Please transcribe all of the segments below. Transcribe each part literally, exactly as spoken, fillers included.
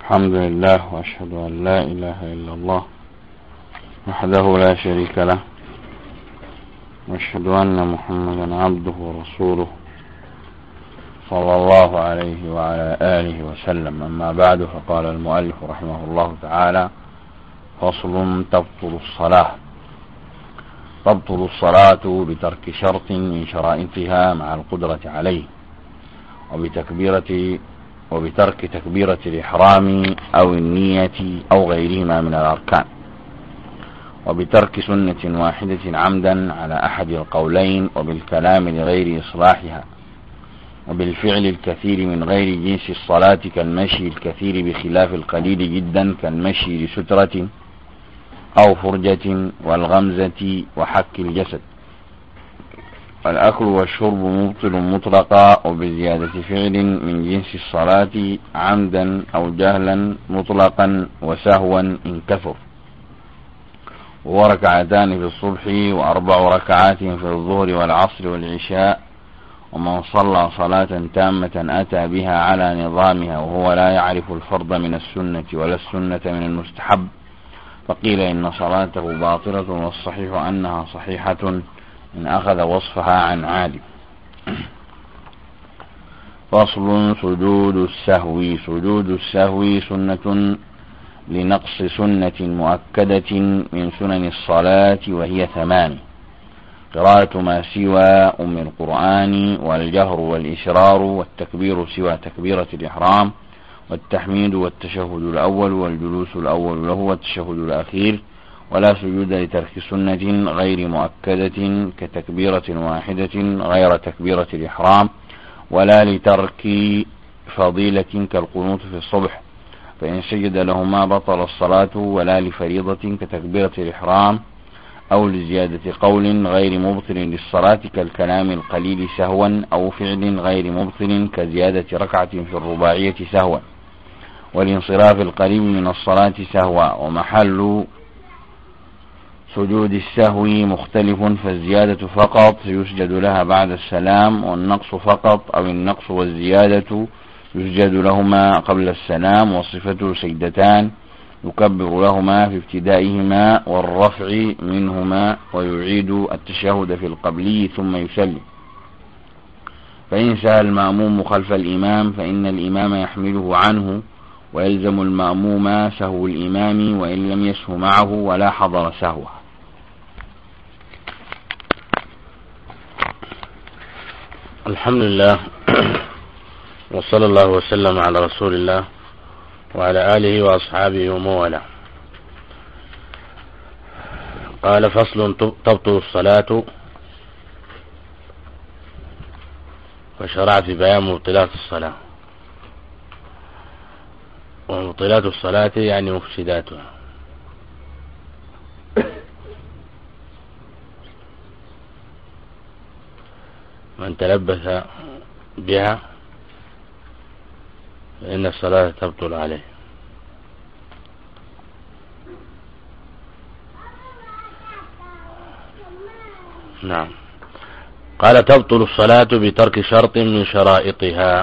الحمد لله وأشهد أن لا إله إلا الله وحده لا شريك له، وأشهد أن محمدا عبده ورسوله صلى الله عليه وعلى آله وسلم. أما بعد، فقال المؤلف رحمه الله تعالى: فصل: تبطل الصلاة. تبطل الصلاة بترك شرط من شرائطها مع القدرة عليه، وبتكبيرة وبترك تكبيرة الإحرام أو النية أو غيرهما من الأركان، وبترك سنة واحدة عمدا على أحد القولين، وبالكلام لغير إصلاحها، وبالفعل الكثير من غير جنس الصلاة كالمشي الكثير بخلاف القليل جدا كالمشي لسترة أو فرجة والغمزة وحك الجسد. والأكل والشرب مبطل مطلقا، وبزيادة فعل من جنس الصلاة عمدا أو جهلا مطلقا وسهوا إن كثر. وركعتان في الصبح وأربع ركعات في الظهر والعصر والعشاء. ومن صلى صلاة تامة أتى بها على نظامها وهو لا يعرف الفرض من السنة ولا السنة من المستحب، فقيل إن صلاته باطلة، والصحيح أنها صحيحة إن أخذ وصفها عن عادم. فصل: سجود السهو. سجود السهو سنة لنقص سنة مؤكدة من سنن الصلاة، وهي ثمان: قراءة ما سوى أم القرآن، والجهر والإسرار، والتكبير سوى تكبيرة الإحرام، والتحميد والتشهد الأول والجلوس الأول له والتشهد الأخير. ولا سجود لترك سنة غير مؤكدة كتكبيرة واحدة غير تكبيرة الإحرام، ولا لترك فضيلة كالقنوت في الصبح، فإن سجد لهما بطل الصلاة، ولا لفريضة كتكبيرة الإحرام، أو لزيادة قول غير مبطل للصلاة كالكلام القليل سهوا، أو فعل غير مبطل كزيادة ركعة في الرباعية سهوا، والانصراف القريب من الصلاة سهوا. ومحل سجود السهو مختلف، فالزيادة فقط يسجد لها بعد السلام، والنقص فقط أو النقص والزيادة يسجد لهما قبل السلام، وصفته سجدتان يكبر لهما في ابتدائهما والرفع منهما، ويعيد التشهد في القبلي ثم يسلم. فإن سهى المأموم خلف الإمام فإن الإمام يحمله عنه، ويلزم المأموم سهو الإمام وإن لم يسه معه ولا حضر سهوه. الحمد لله، وصلى الله وسلم على رسول الله وعلى آله وأصحابه وموالاه. قال: فصل: تبطل الصلاة. وشرع في بيان مبطلات الصلاة. ومبطلات الصلاة يعني مفسداتها. من تلبس بها فإن الصلاة تبطل عليه. نعم. قال: تبطل الصلاة بترك شرط من شرائطها.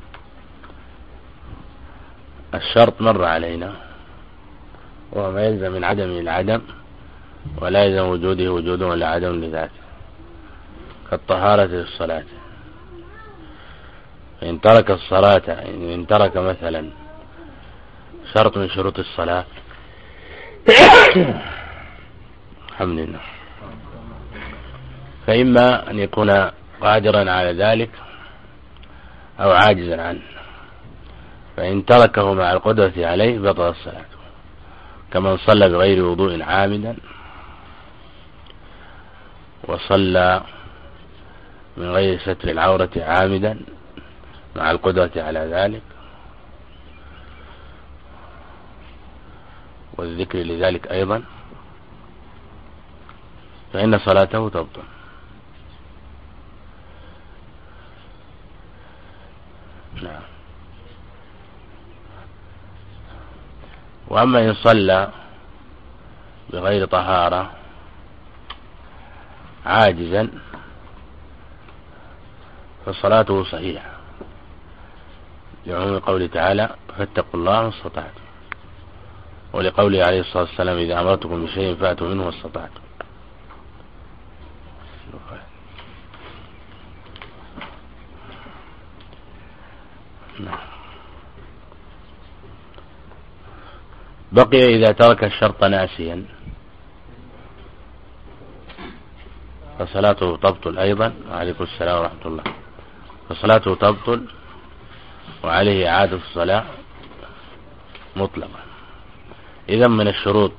الشرط مر علينا، وما يلزم من عدم العدم، ولا يلزم وجوده وجوده ولا عدم لذاته، كالطهارة للصلاة. إن ترك الصلاة إن ترك مثلا شرط من شروط الصلاة الحمد لله، فإما أن يكون قادرا على ذلك أو عاجزا عنه، فإن تركه مع القدرة عليه بطل الصلاة، كمن صلى بغير وضوء عامدا، وصلى من غير ستر العورة عامدا مع القدرة على ذلك، والذكر لذلك أيضا، فإن صلاته تبطل. نعم. وأما إن صلى بغير طهارة عاجزا فصلاته صحيحة، لعموم قوله تعالى فاتقوا الله ما استطعتم، ولقوله عليه الصلاة والسلام إذا أمرتكم بشيء فأتوا منه ما استطعتم. بقي إذا ترك الشرط ناسيا فصلاته تبطل أيضا. وعليكم السلام ورحمة الله. فصلاته تبطل وعليه إعادة الصلاة مطلقا. إذا من الشروط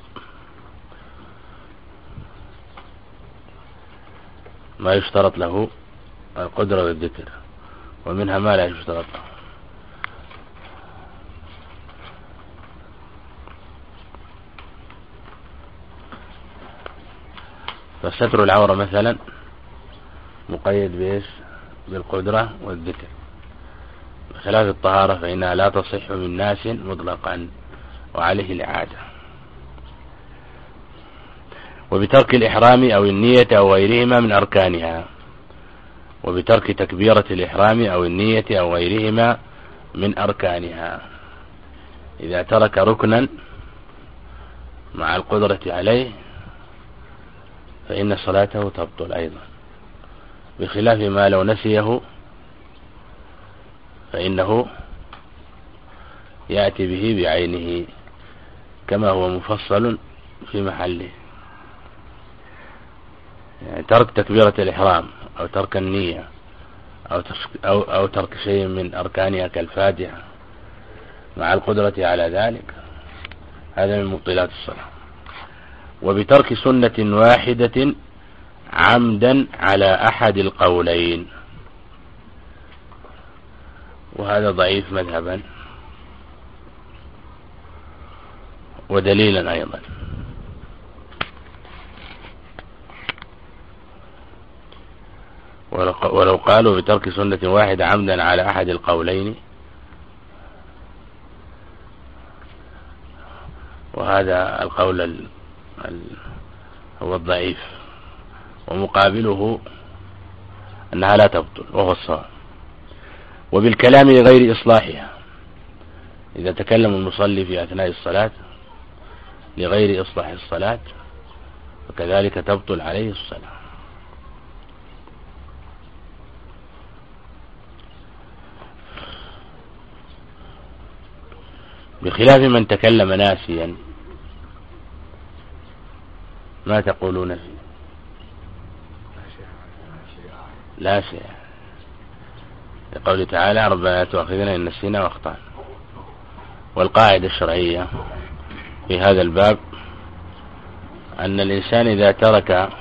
ما يشترط له القدرة والذكر، ومنها ما لا يشترط له. فستر العورة مثلا مقيد بإيش؟ بالقدرة والذكر، بخلاف الطهارة فإنها لا تصح من ناس مطلقا وعليه الإعادة. وبترك الإحرام أو النية أو غيرهما من أركانها، وبترك تكبيرة الإحرام أو النية أو غيرهما من أركانها. إذا ترك ركنا مع القدرة عليه فإن صلاته تبطل أيضا، بخلاف ما لو نسيه فإنه يأتي به بعينه كما هو مفصل في محله. يعني ترك تكبيرة الإحرام أو ترك النية أو, أو, أو ترك شيء من أركانها كالفاتحة مع القدرة على ذلك هذا من مبطلات الصلاة. وبترك سنة واحدة عمدا على أحد القولين، وهذا ضعيف مذهبا ودليلا أيضا. ولو قالوا بترك سنة واحدة عمدا على أحد القولين، وهذا القول ال ال هو الضعيف، ومقابله أنها لا تبطل وهو الصواب. وبالكلام لغير إصلاحها، إذا تكلم المصلي في أثناء الصلاة لغير إصلاح الصلاة فكذلك تبطل عليه الصلاة. بخلاف من تكلم ناسيا، ما تقولون فيه؟ لا شيء، لقوله تعالى ربنا لا تؤاخذنا إن نسينا واخطأنا. والقاعدة الشرعية في هذا الباب أن الإنسان إذا ترك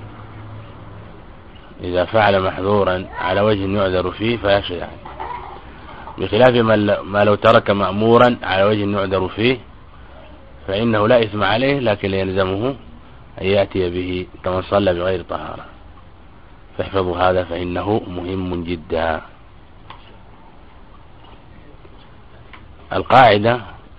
إذا فعل محظورا على وجه يعذر فيه فلا شيء عليه، بخلاف ما لو ترك مأمورا على وجه يعذر فيه فإنه لا إثم عليه، لكن يلزمه أن يأتي به كمن صلى بغير طهارة. فاحفظوا هذا فإنه مهم جدا. القاعدة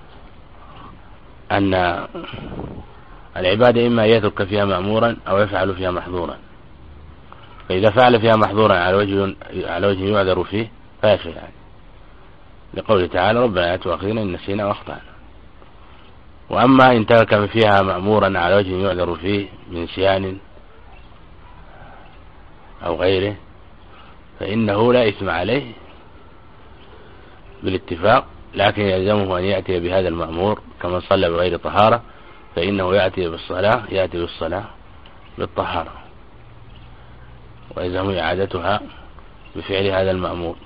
أن العبادة إما يترك فيها مأمورا أو يفعل فيها محظورا، فإذا فعل فيها محظورا على وجه على وجه يعذر فيه فلا شيء عليه، لقوله تعالى ربنا لا تؤاخذنا إن نسينا واخطأنا. وأما إن ترك فيها مأمورا على وجه يعذر فيه من نسيان أو غيره فإنه لا إثم عليه بالاتفاق، لكن يلزمه أن يأتي بهذا المأمور كمن صلى بغير طهارة، فإنه يأتي بالصلاة يأتي بالصلاة بالطهارة، ويلزم إعادتها بفعل هذا المأمور.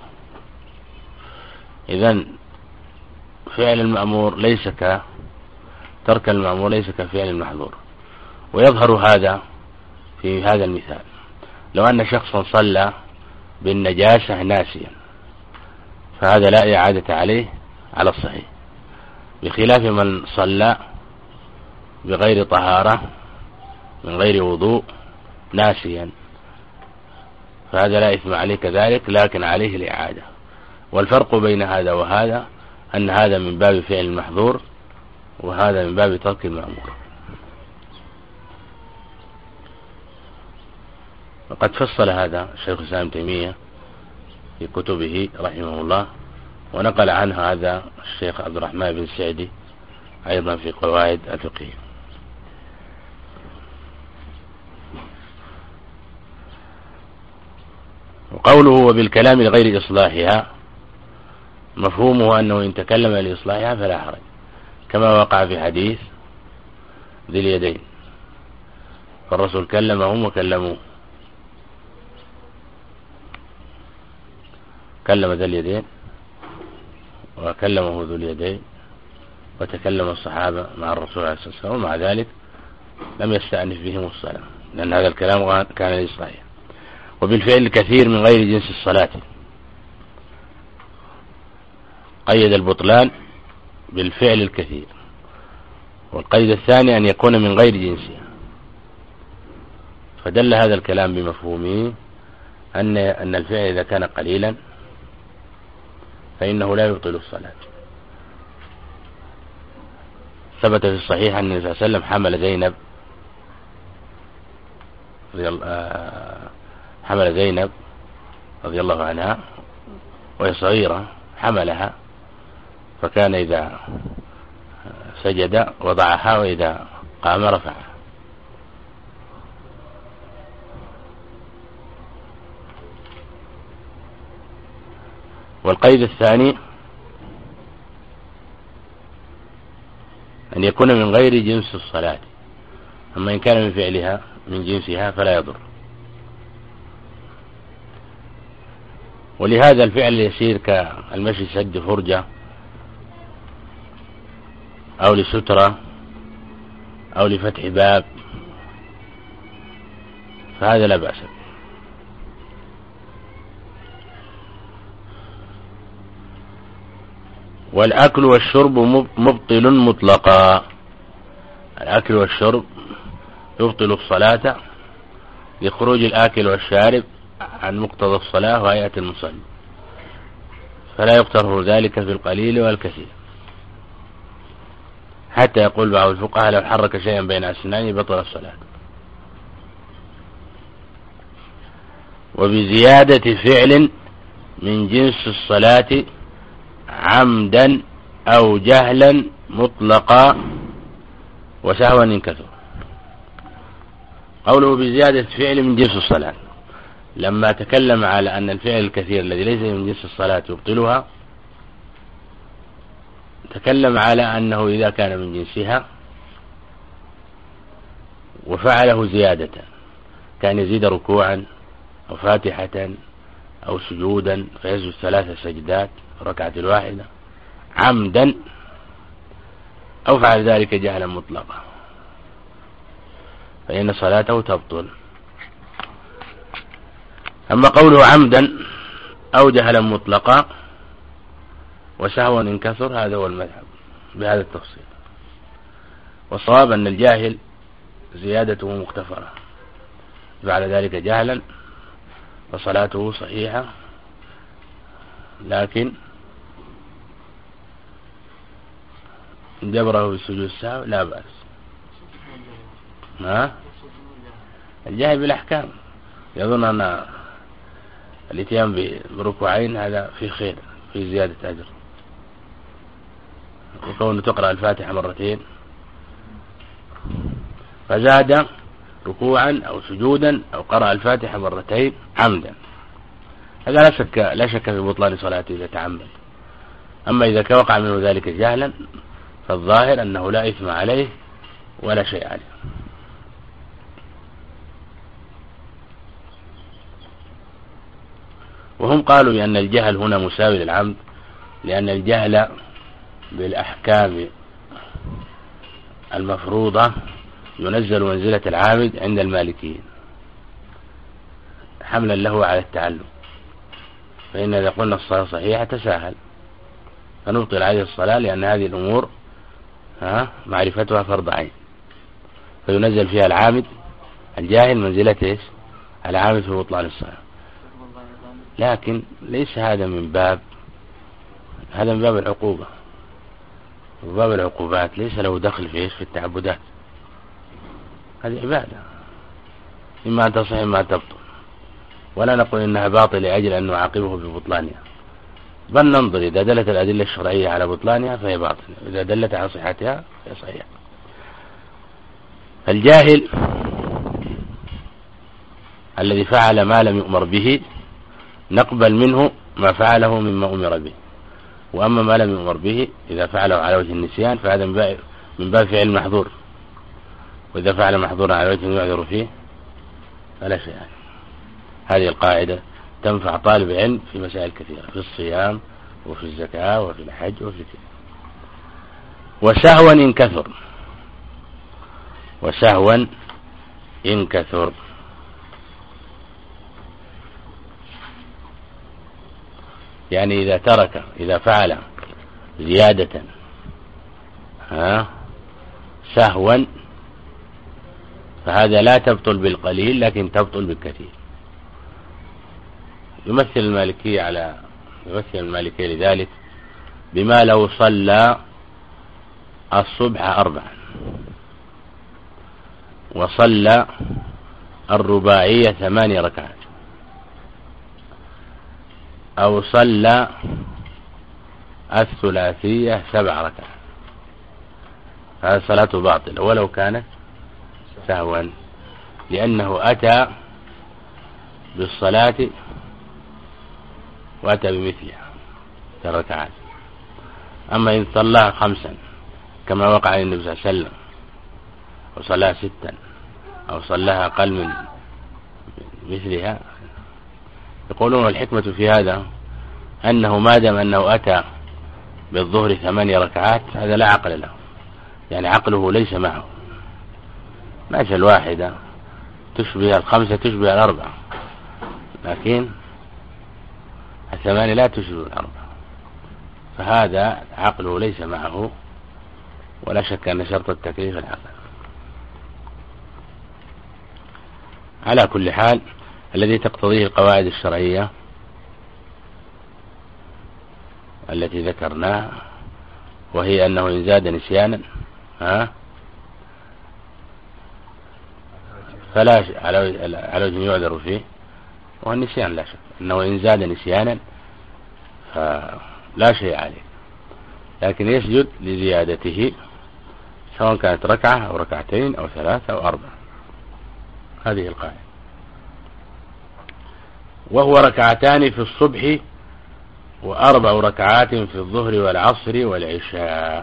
إذن فعل المأمور ليس ك ترك المأمور ليس كفعل المحظور. ويظهر هذا في هذا المثال: لو أن شخصا صلى بالنجاسة ناسيا فهذا لا إعادة عليه على الصحيح، بخلاف من صلى بغير طهارة من غير وضوء ناسيا فهذا لا إثم عليه كذلك، لكن عليه الإعادة. والفرق بين هذا وهذا أن هذا من باب فعل المحظور وهذا من باب ترك المأمور. وقد فصل هذا الشيخ الإسلام ابن تيمية في كتبه رحمه الله ونقل عنه هذا الشيخ عبد الرحمن بن سعدي أيضا في قواعد الفقه. وقوله وبالكلام لغير إصلاحها مفهومه أنه إن تكلم لإصلاحها فلا حرج، كما وقع في حديث ذي اليدين، فالرسول كلمهم وكلموه، كلم ذا اليدين وكلمه ذو اليدين، وتكلم الصحابة مع الرسول عليه الصلاة والسلام، ومع ذلك لم يستأنف بهم الصلاة، لأن هذا الكلام كان لإصلاحها. وبالفعل الكثير من غير جنس الصلاة، قيد البطلان بالفعل الكثير. والقيد الثاني أن يكون من غير جنسها، فدل هذا الكلام بمفهومه أن أن الفعل إذا كان قليلا فإنه لا يبطل الصلاة. ثبت في الصحيح أن النبي صلى الله عليه وسلم حمل زينب حمل زينب رضي الله عنها وهي صغيرة، حملها، فكان إذا سجد وضعها وإذا قام رفعها. والقيد الثاني أن يكون من غير جنس الصلاة، أما إن كان من فعلها من جنسها فلا يضر. ولهذا الفعل يسير كالمشي سد فرجة أو لسترة أو لفتح باب، فهذا لا بأس به. والأكل والشرب مبطل مطلقا، الأكل والشرب يبطل الصلاة لخروج الآكل والشارب عن مقتضى الصلاة وهيئة المصلي، فلا يقتره ذلك في القليل والكثير، حتى يقول بعض الفقهاء لو حرك شيئا بين أسنانه بطل الصلاة. وبزيادة فعل من جنس الصلاة عمدا أو جهلا مطلقا وسهوا إن كثر. قوله بزيادة فعل من جنس الصلاة، لما تكلم على أن الفعل الكثير الذي ليس من جنس الصلاة يبطلها، تكلم على أنه إذا كان من جنسها وفعله زيادة، كان يزيد ركوعا أو فاتحة أو سجودا فيسجد ثلاث سجدات ركعة الواحدة عمدا، أو فعل ذلك جهلا مطلقا، فإن صلاته تبطل. أما قوله عمدا أو جهلا مطلقا وسهوا إن كثر، هذا هو المذهب بهذا التفصيل. والصواب أن الجاهل زيادته مغتفرة، فعل ذلك جهلا فصلاته صحيحة، لكن جبره بالسجود السهو لا بأس. ها؟ الجاهل بالأحكام يظن أن الاتيان بركوعين هذا في خير، في زيادة أجر، وكونه تقرأ الفاتحة مرتين فزاد ركوعا أو سجودا أو قرأ الفاتحة مرتين عمدا، هذا لا شك لا شك في بطلان صلاته إذا تعمد. أما إذا وقع منه ذلك جهلا فالظاهر أنه لا إثم عليه ولا شيء عليه. وهم قالوا بأن الجهل هنا مساوي للعمد، لأن الجهل بالأحكام المفروضة ينزل منزلة العامد عند المالكيين حملا له على التعلم، فإن إذا قلنا الصلاة صحيحة تساهل فنبطل عليه الصلاة، لأن هذه الأمور ها معرفتها فرض عين، فينزل فيها العامد الجاهل منزلة إيش؟ العامد في بطلان الصلاة. لكن ليس هذا من باب هذا من باب العقوبة، وباب العقوبات ليس له دخل في إيش؟ في التعبدات، هذه عبادة إما أن تصح إما أن تبطل، ولا نقول إنها باطل لأجل أن نعاقبه ببطلانها، بل ننظر إذا دلت الأدلة الشرعية على بطلانها فهي باطلة، إذا دلت على صحتها فهي صحيحة. الجاهل الذي فعل ما لم يؤمر به نقبل منه ما فعله مما أمر به، وأما ما لم يؤمر به إذا فعله على وجه النسيان فهذا من باب فعل محظور، وإذا فعل محظورا على وجه يعذر فيه فلا شيء يعني. هذه القاعدة تنفع طالب علم في مسائل كثيرة، في الصيام وفي الزكاة وفي الحج وفي كثير. وسهوا إن كثر، وسهوا إن كثر يعني إذا ترك إذا فعل زيادة ها سهوا فهذا لا تبطل بالقليل لكن تبطل بالكثير. يمثل المالكية على يمثل المالكية لذلك بما لو صلى الصبح أربعا وصلى الرباعية ثماني ركعات، أو صلى الثلاثية سبع ركعات، هذا صلاته باطلة ولو كانت سهوا، لأنه أتى بالصلاة وأتى بمثلها الركعات. أما إن صلى خمسا كما وقع للنبي صلى الله عليه وسلم، وصلى ستا أو صلاها أقل من مثلها، يقولون الحكمة في هذا أنه ما دام أنه أتى بالظهر ثماني ركعات هذا لا عقل له، يعني عقله ليس معه، ماشي الواحدة تشبه الخمسة تشبه الأربعة، لكن الثمانية لا تشبه الأربعة، فهذا عقله ليس معه، ولا شك أن شرط التكليف العقل. على كل حال الذي تقتضيه القواعد الشرعية التي ذكرناها، وهي أنه إن زاد نسيانا ها فلا على وجه يعذر فيه، والنسيان لا شك أنه إن زاد نسيانا فلا شيء عليه، لكن يسجد لزيادته سواء كانت ركعة أو ركعتين أو ثلاثة أو أربعة. هذه القاعدة. وهو ركعتان في الصبح وأربع ركعات في الظهر والعصر والعشاء،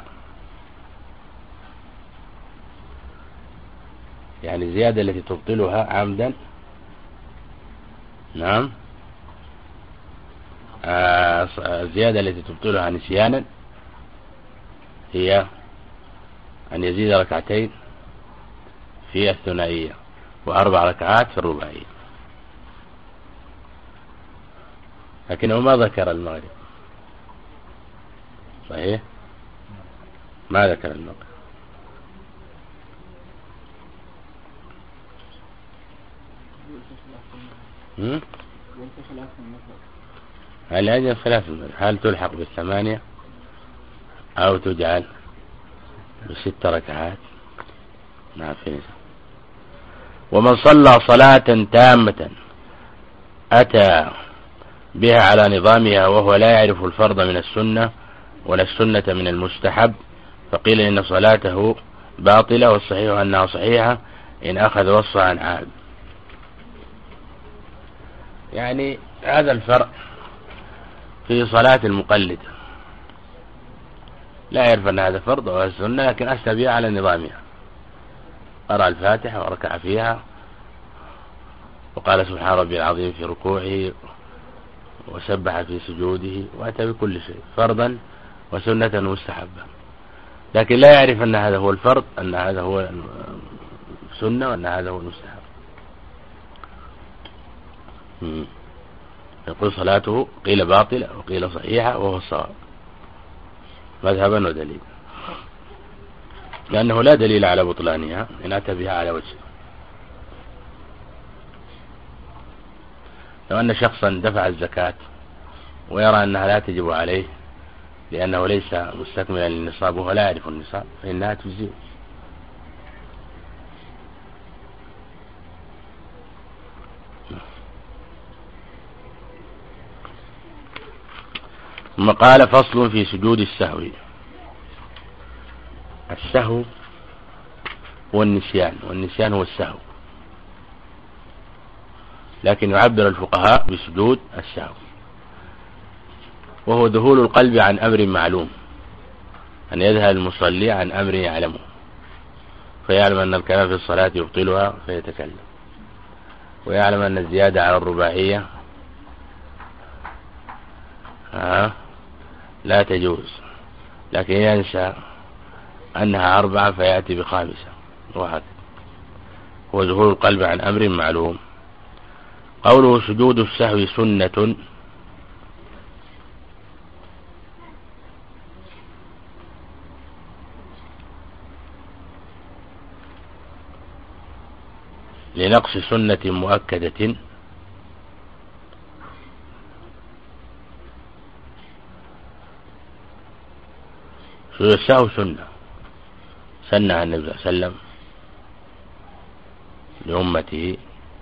يعني الزيادة التي تبطلها عمدا نعم آه الزيادة التي تبطلها نسيانا هي أن يزيد ركعتين في الثنائية وأربع ركعات في الرباعية، لكنه ما ذكر المغرب. صحيح ما ذكر المغرب. هل أجل خلاف المذهب هل تلحق بالثمانية أو تجعل بست ركعات؟ نعم. في ومن صلى صلاة تامة أتى بها على نظامها وهو لا يعرف الفرض من السنة ولا السنة من المستحب فقيل إن صلاته باطلة، والصحيح أنها صحيحة إن أخذ وصفها عن عاد. يعني هذا الفرق في صلاة المقلد، لا يعرف أن هذا فرض وهذا سنة لكن أتى بها على نظامها، قرأ الفاتحة وركع فيها وقال سبحان ربي العظيم في ركوعه وسبح في سجوده، وأتى بكل شيء فرضا وسنة مستحبة، لكن لا يعرف أن هذا هو الفرض، أن هذا هو السنة، وأن هذا هو المستحب. يقول صلاته قيل باطلة وقيل صحيحة وهو الصواب مذهبا ودليل، لأنه لا دليل على بطلانها إن أتى بها على وجه. لو أن شخصا دفع الزكاة ويرى أنها لا تجب عليه لأنه ليس مستكملا للنصاب وهو لا يعرف النصاب فإنها تجزئه. ثم قال فصل في سجود السهو. السهو هو النسيان، والنسيان هو السهو، لكن يعبر الفقهاء بسجود السهو، وهو ذهول القلب عن أمر معلوم، أن يذهل المصلي عن أمر يعلمه فيعلم أن الكلام في الصلاة يبطلها فيتكلم، ويعلم أن الزيادة على الرباعية آه لا تجوز، لكن ينسى أنها أربعة فيأتي بخامسة، وهكذا. هو ذهول القلب عن أمر معلوم. قوله سجود السهو سنة، لنقص سنة مؤكدة، سجود السهو سنة سنها النبي صلى الله عليه وسلم لأمته،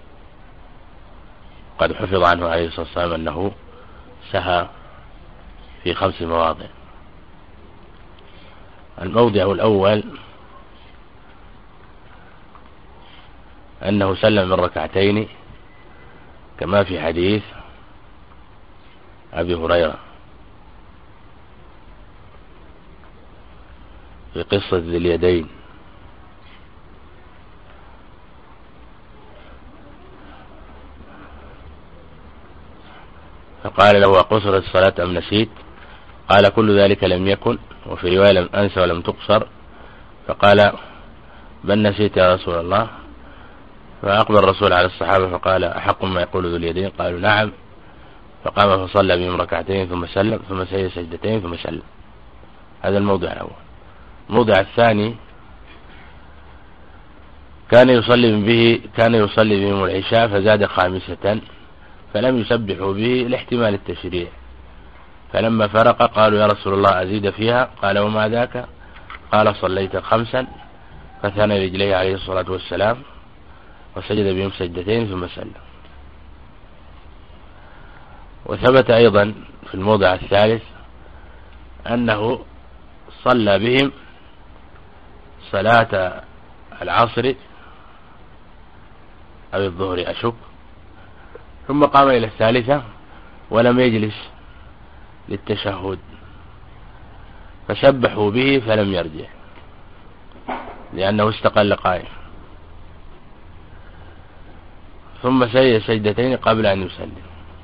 قد حفظ عنه عليه الصلاة والسلام أنه سهى في خمس مواضع. الموضع الأول أنه سلم من ركعتين كما في حديث أبي هريرة في قصة ذي اليدين، فقال له أقصر الصلاة أم نسيت؟ قال كل ذلك لم يكن، وفي رواية لم أنسى ولم تقصر، فقال بل نسيت يا رسول الله. فأقبل الرسول على الصحابة فقال أحق ما يقول ذو اليدين؟ قالوا نعم. فقام فصلى بهم ركعتين ثم سلم، ثم سجد سجدتين ثم سلم. هذا الموضع الأول. الموضع الثاني كان يصلي به كان يصلي بهم العشاء فزاد خامسة فلم يسبحوا به لاحتمال التشريع، فلما فرق قالوا يا رسول الله أزيد فيها؟ قال وما ذاك؟ قال صليت خمسا، فثنى رجليه عليه الصلاة والسلام وسجد بهم سجدتين ثم سلم. وثبت أيضا في الموضع الثالث أنه صلى بهم صلاة العصر أو الظهر أشك، ثم قام إلى الثالثة ولم يجلس للتشهد فسبحوا به فلم يرجع لأنه استقل قائم، ثم سجد سجدتين قبل أن يسلم.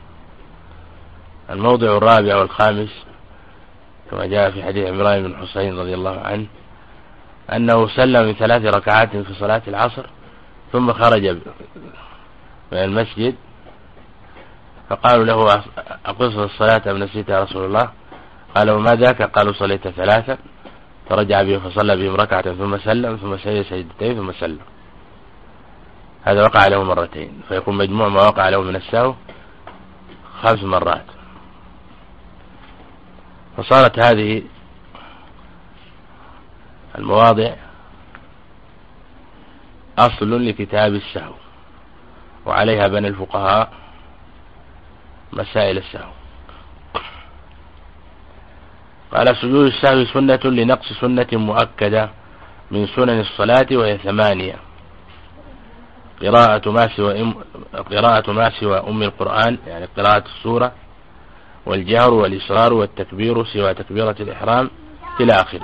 الموضع الرابع والخامس كما جاء في حديث عمران بن حسين رضي الله عنه أنه سلم من ثلاث ركعات في صلاة العصر ثم خرج من المسجد، فقالوا له أقصر الصلاة أم نسيت يا رسول الله؟ قال وما ذاك؟ قالوا صليت ثلاثة، فرجع بهم فصلى بهم ركعة ثم سلم، ثم سجد سجدتين ثم سلم. هذا وقع له مرتين، فيكون مجموع ما وقع له من السهو خمس مرات. فصارت هذه المواضع أصل لكتاب السهو، وعليها بنى الفقهاء مسائل السهو. قال سجود السهو سنة لنقص سنة مؤكدة من سنن الصلاة وهي ثمانية: قراءة ما سوى أم قراءة ما سوى أم القرآن، يعني قراءة السورة، والجهر والإصرار والتكبير سوى تكبيرة الإحرام إلى آخره.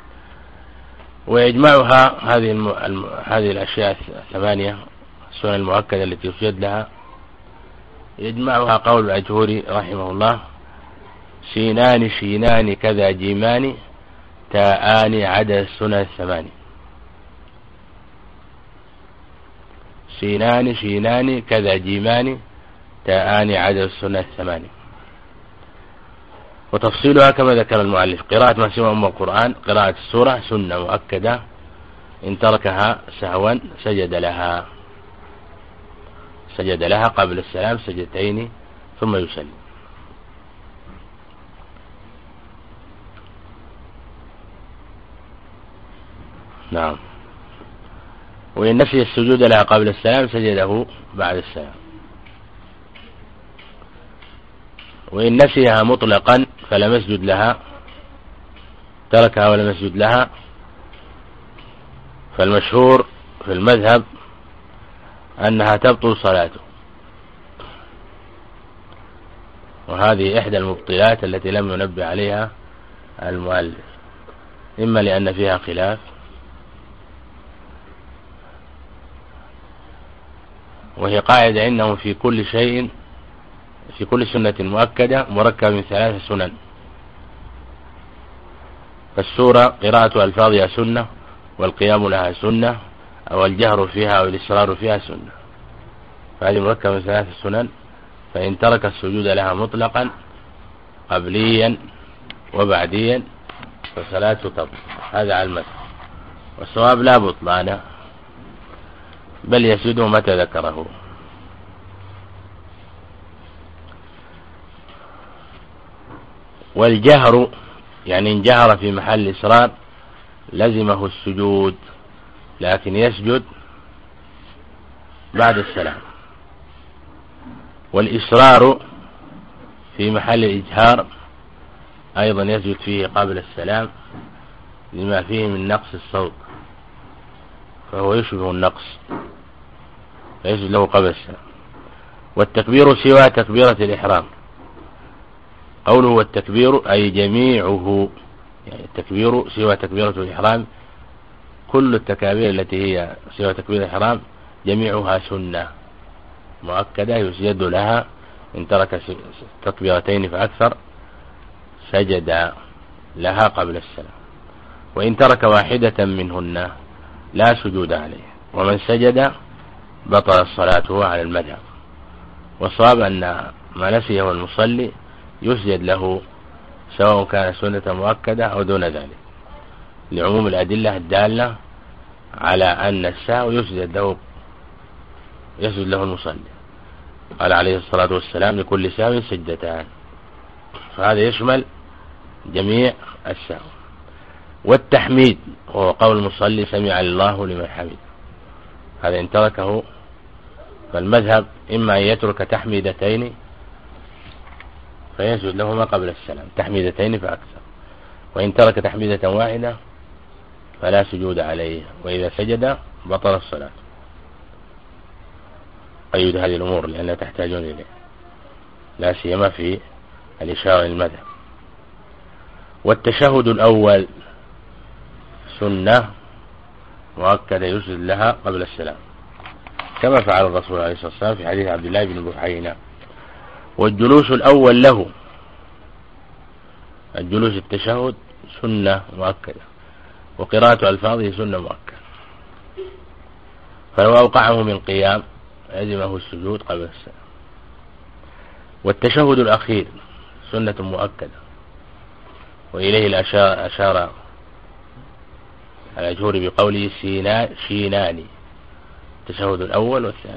ويجمعها هذه الم... الم... هذه الأشياء الثمانية السنن المؤكدة التي يسجد لها، يجمعها قول الأجهوري رحمه الله: سينان شينان كذا جيمان تاءان عدد السنن الثماني. سينان شينان كذا جيمان تاءان عدد السنن الثماني. وتفصيلها كما ذكر المؤلف: قراءة ما سوى أم القرآن، قراءة السورة سنة مؤكدة، إن تركها سهوا سجد لها سجد لها قبل السلام سجدتين ثم يسلم. نعم. وإن نسي السجود لها قبل السلام سجده بعد السلام. وإن نسيها مطلقا فلم يسجد لها، تركها ولم يسجد لها، فالمشهور في المذهب أنها تبطل صلاته، وهذه إحدى المبطلات التي لم ينبه عليها المؤلف، إما لأن فيها خلاف، وهي قاعدة عندهم في كل شيء، في كل سنة مؤكدة مركب من ثلاث سنن، فالسورة قراءة ألفاظها سنة، والقيام لها سنة، أو الجهر فيها أو الإصرار فيها سنة، فهذه مركب من ثلاث سنن، فإن ترك السجود لها مطلقا قبليا وبعديا فصلاته تبطل. هذا على المذهب، والصواب لا بطلان، بل يسجده متى ذكره. والجهر يعني إن جهر في محل إصرار لزمه السجود، لكن يسجد بعد السلام. والإصرار في محل الإجهار أيضا يسجد فيه قبل السلام، لما فيه من نقص الصوت، فهو يشبه النقص، فيسجد له قبل السلام. والتكبير سوى تكبيرة الإحرام، قوله والتكبير أي جميعه، يعني التكبير سوى تكبيرة الإحرام، كل التكابير التي هي سوى تكبير الإحرام جميعها سنة مؤكدة يسجد لها، إن ترك تكبيرتين فأكثر سجد لها قبل السلام، وإن ترك واحدة منهن لا سجود عليه، ومن سجد بطل صلاته على المذهب. والصواب أن ما نسيه المصلي يسجد له سواء كان سنة مؤكدة أو دون ذلك، لعموم الأدلة الدالة على أن السهو يسجد له يسجد له المصلي، قال عليه الصلاة والسلام لكل سهو سجدتان، فهذا يشمل جميع السهو. والتحميد هو قول المصلي سمع الله لمن حمد، هذا إن تركه فالمذهب إما أن يترك تحميدتين فيسجد لهما قبل السلام، تحميدتين فأكثر، وإن ترك تحميدة واحدة فلا سجود عليه، وإذا سجد بطل الصلاة. قيد هذه الأمور لأنها تحتاجون إليه، لا سيما في الإشارة للمذهب. والتشهد الأول سنة مؤكدة يسجد لها قبل السلام، كما فعل الرسول عليه الصلاة والسلام في حديث عبد الله بن بحينا. والجلوس الأول له، الجلوس التشهد سنة مؤكدة، وقراءة ألفاظه سنة مؤكدة، فلو أوقعه من قيام لزمه السجود قبل السلام. والتشهد الأخير سنة مؤكدة، وإليه الأشار أشار الأجهور بقوله شيناني، التشهد الأول والثاني.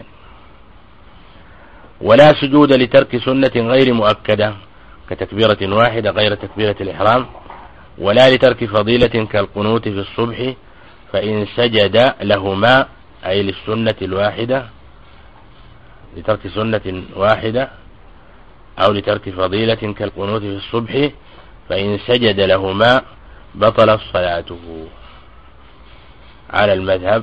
ولا سجود لترك سنة غير مؤكدة كتكبيرة واحدة غير تكبيرة الإحرام، ولا لترك فضيلة كالقنوت في الصبح، فإن سجد لهما أي للسنة الواحدة، لترك سنة واحدة أو لترك فضيلة كالقنوت في الصبح، فإن سجد لهما بطل صلاته على المذهب.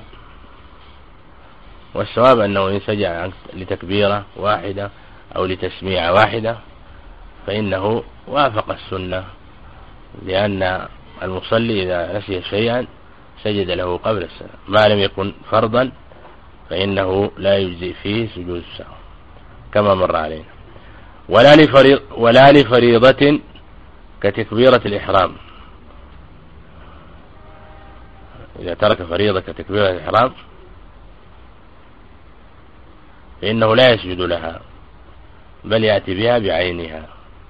والصواب أنه إن سجد لتكبيرة واحدة أو لتسميع واحدة فإنه وافق السنة، لأن المصلي إذا نسي شيئا سجد له قبل السلام، ما لم يكن فرضا فإنه لا يجزئ فيه سجود السهو كما مر علينا. ولا لفريض ولا لفريضة كتكبيرة الإحرام، إذا ترك فريضة كتكبيرة الإحرام فإنه لا يسجد لها، بل يأتي بها بعينها.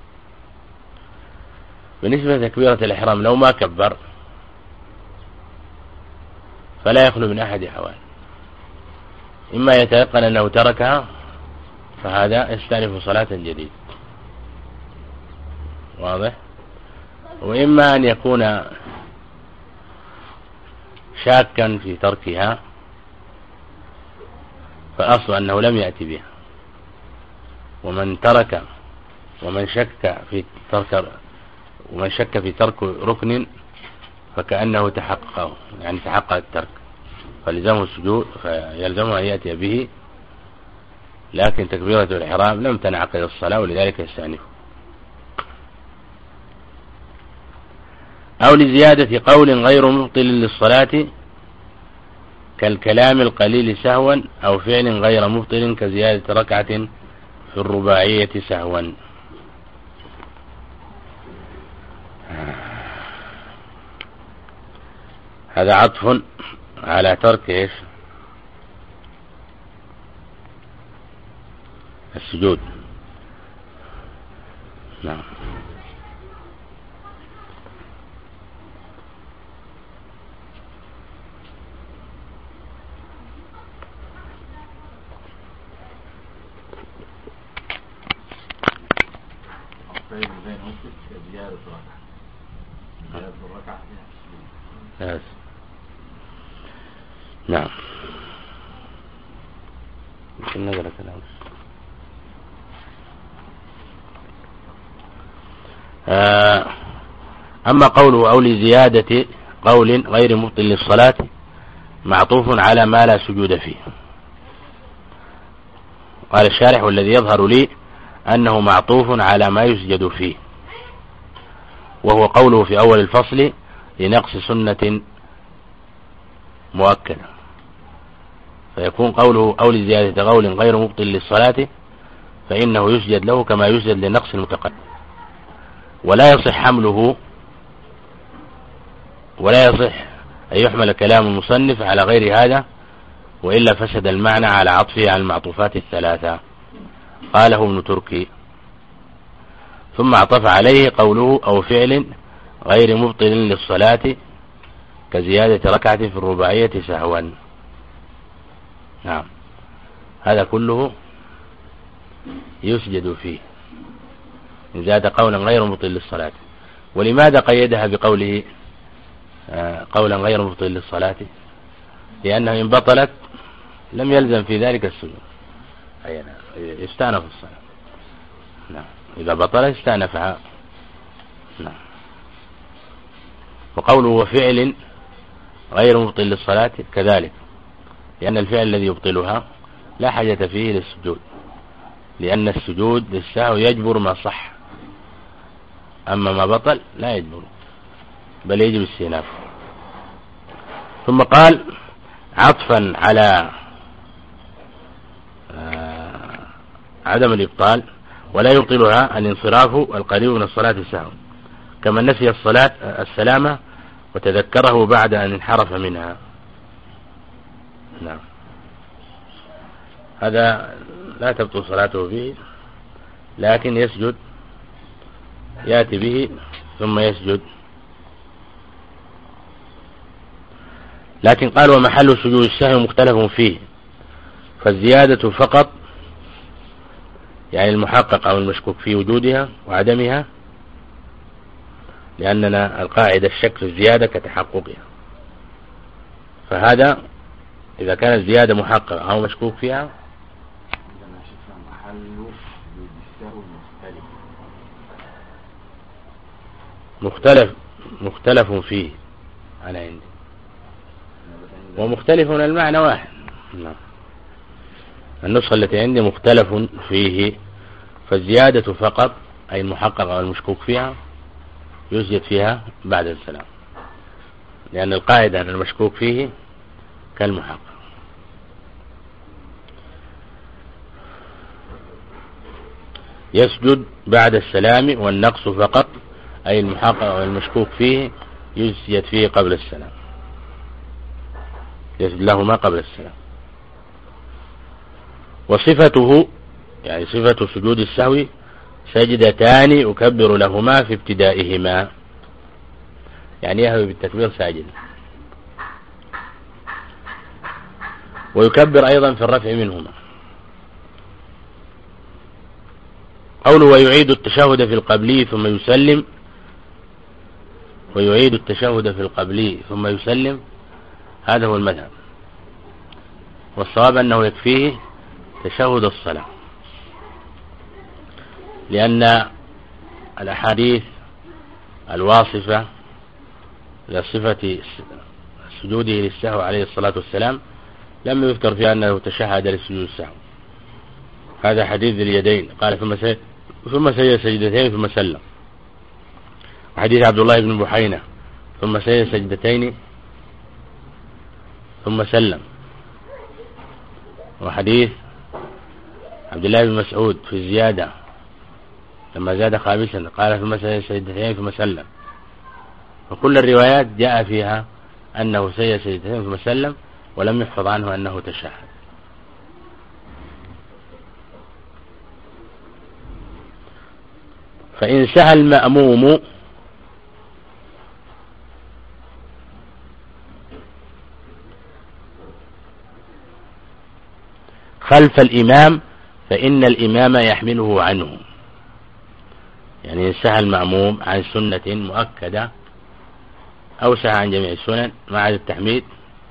بالنسبة لتكبيرة الإحرام لو ما كبر فلا يخلو من أحد أحوال، إما يتيقن أنه تركها فهذا يستأنف صلاة جديدة، واضح، وإما أن يكون شاكا في تركها، فأصل أنه لم يأتي بها، ومن ترك ومن شك في ترك ومن شك في ترك ركن فكأنه تحققه، يعني تحقق الترك، فلزمه السجود، فيلزمه أن يأتي به، لكن تكبيرة الإحرام لم تنعقد الصلاة ولذلك يستأنف. أو لزيادة قول غير مبطل للصلاة كالكلام القليل سهوا، أو فعل غير مبطل كزيادة ركعة في الرباعية سهوا. هذا عطف على ترك ايش؟ السجود. نعم. نعم. مش النظرة كلام. آه أما قوله أو لزيادة قول غير مبطل للصلاة معطوف على ما لا سجود فيه. قال الشارح: والذي يظهر لي أنه معطوف على ما يسجد فيه، وهو قوله في أول الفصل: لنقص سنة مؤكدة، فيكون قوله أو لزيادة قول غير مبطل للصلاة فإنه يسجد له كما يسجد لنقص المتقدم، ولا يصح حمله ولا يصح أن يحمل كلام المصنف على غير هذا، وإلا فسد المعنى على عطفه على المعطوفات الثلاثة. قاله ابن تركي. ثم عطف عليه قوله أو فعل غير مبطل للصلاة كزيادة ركعة في الرباعية سهوا. نعم، هذا كله يسجد فيه إن زاد قولا غير مبطل للصلاة. ولماذا قيدها بقوله قولا غير مبطل للصلاة؟ لأنه إن بطلت لم يلزم في ذلك السجود، أي يستأنف الصلاة. نعم، إذا بطلت استأنفها. نعم. وقوله وفعل غير مبطل للصلاة كذلك، لأن الفعل الذي يبطلها لا حاجة فيه للسجود، لأن السجود للسهو يجبر ما صح، أما ما بطل لا يجبر بل يجب استئنافه. ثم قال عطفا على عدم الإبطال: ولا يبطلها الانصراف القريب من الصلاة سهوا، كما نسي الصلاة السلامة وتذكره بعد أن انحرف منها. نعم، هذا لا تبطل صلاته به، لكن يسجد، يأتي به ثم يسجد. لكن قال ومحل سجود السهو مختلف فيه، فالزيادة فقط يعني المحقق أو المشكوك في وجودها وعدمها، لأننا القاعدة الشك في الزيادة كتحققها، فهذا إذا كانت الزيادة محققة أو مشكوك فيها مختلف مختلف فيه أنا عندي، ومختلف المعنى واحد. النسخة التي عندي مختلف فيه، فالزيادة فقط أي المحققة والمشكوك فيها يسجد فيها بعد السلام، لأن القاعدة أن المشكوك فيه كالمحقق. يسجد بعد السلام، والنقص فقط أي المحقق والمشكوك فيه يسجد فيه قبل السلام، يسجد لهما قبل السلام. وصفته يعني صفة سجود السهو سجدتان يكبر لهما في ابتدائهما، يعني يهوي بالتكبير ساجدا، ويكبر أيضا في الرفع منهما. قوله ويعيد التشهد في القبلي ثم يسلم، ويعيد التشهد في القبلي ثم يسلم، هذا هو المذهب، والصواب أنه يكفيه تشهد الصلاة، لأن الأحاديث الواصفة لصفة سجوده للسهو عليه الصلاة والسلام لم يذكر فيها أنه تشهد لسجود السهو. هذا حديث اليدين، قال ثم سجد ثم سجد سجدتين ثم سلم. وحديث عبد الله بن بحينة ثم سجد سجدتين ثم سلم. وحديث عبد الله بن مسعود في الزيادة لما زاد خامسا قال ثم سجد سجدتين ثم سلم. وكل الروايات جاء فيها أنه سجد سجدتين ثم سلم ولم يحفظ عنه أنه تشهد. فإن سهى المأموم خلف الإمام فإن الإمام يحمله عنه. يعني إن سهى المأموم عن سنة مؤكدة أو سهى عن جميع السنن ما عدا التحميد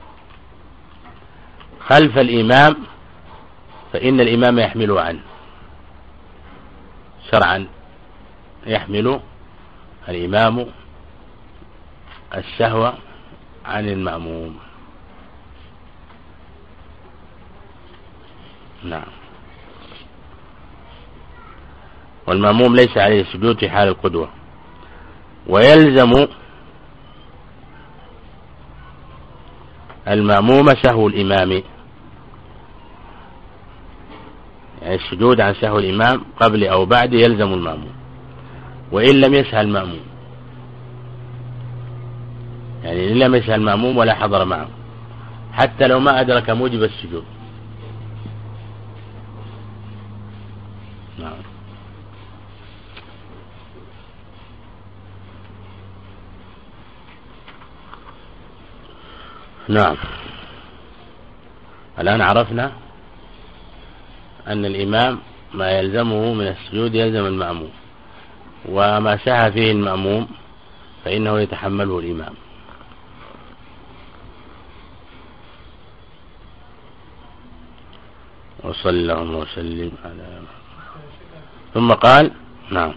خلف الإمام فإن الإمام يحمله عنه. شرعا يحمل الإمام السهو عن المأموم. نعم. والمأموم ليس عليه السجود في حال القدوة. ويلزم المأموم سهو الإمام، يعني السجود عن سهو الإمام قبل أو بعد يلزم المأموم وإن لم يسهى المأموم، يعني إن لم يسهى المأموم ولا حضر معه حتى لو ما أدرك موجب السجود. نعم. نعم. الآن عرفنا أن الإمام ما يلزمه من السجود يلزم المأموم، وما سهى فيه المأموم فإنه يتحمله الإمام. وصلى الله وسلم على ثم قال نعم.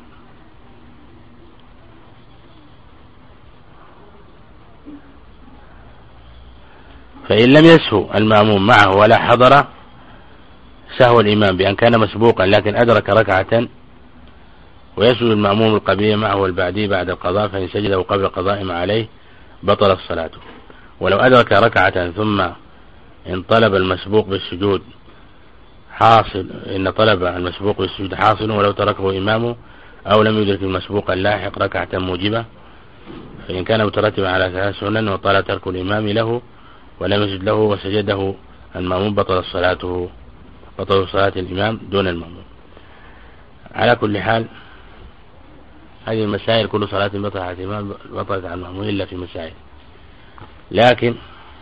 فإن لم يسهو المأموم معه ولا حضر سهو الإمام بأن كان مسبوقا لكن أدرك ركعة ويسجد المأموم القبلية معه والبعدي بعد القضاء، فإن سجده قبل القضاء ما عليه بطلت صلاته. ولو أدرك ركعة ثم إن طلب المسبوق بالسجود حاصل إن طلب المسبوق بالسجود حاصل ولو تركه إمامه أو لم يدرك المسبوق اللاحق ركعة موجبة، فإن كان مترتبا على ثلاث سنن وطال ترك الإمام له ولم يسجد له وسجده المأموم بطلت صلاته بطل صلاة الإمام دون المأموم. على كل حال هذه المسائل كل صلاة بطلت على الإمام بطلت على المأموم إلا في مسائل. لكن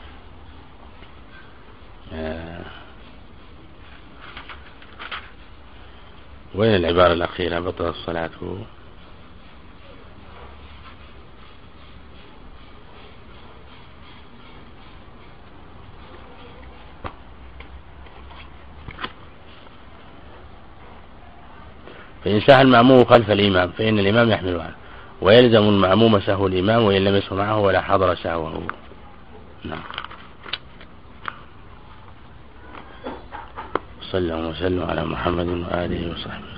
آه وين العبارة الأخيرة بطلت صلاته؟ فإن سهى المأموم خلف الإمام فإن الإمام يحمله عنه ويلزم المأموم سهو الإمام وإن لم يسهو معه ولا حضر سهوه. نعم. صلى الله وسلم على محمد وآله وصحبه.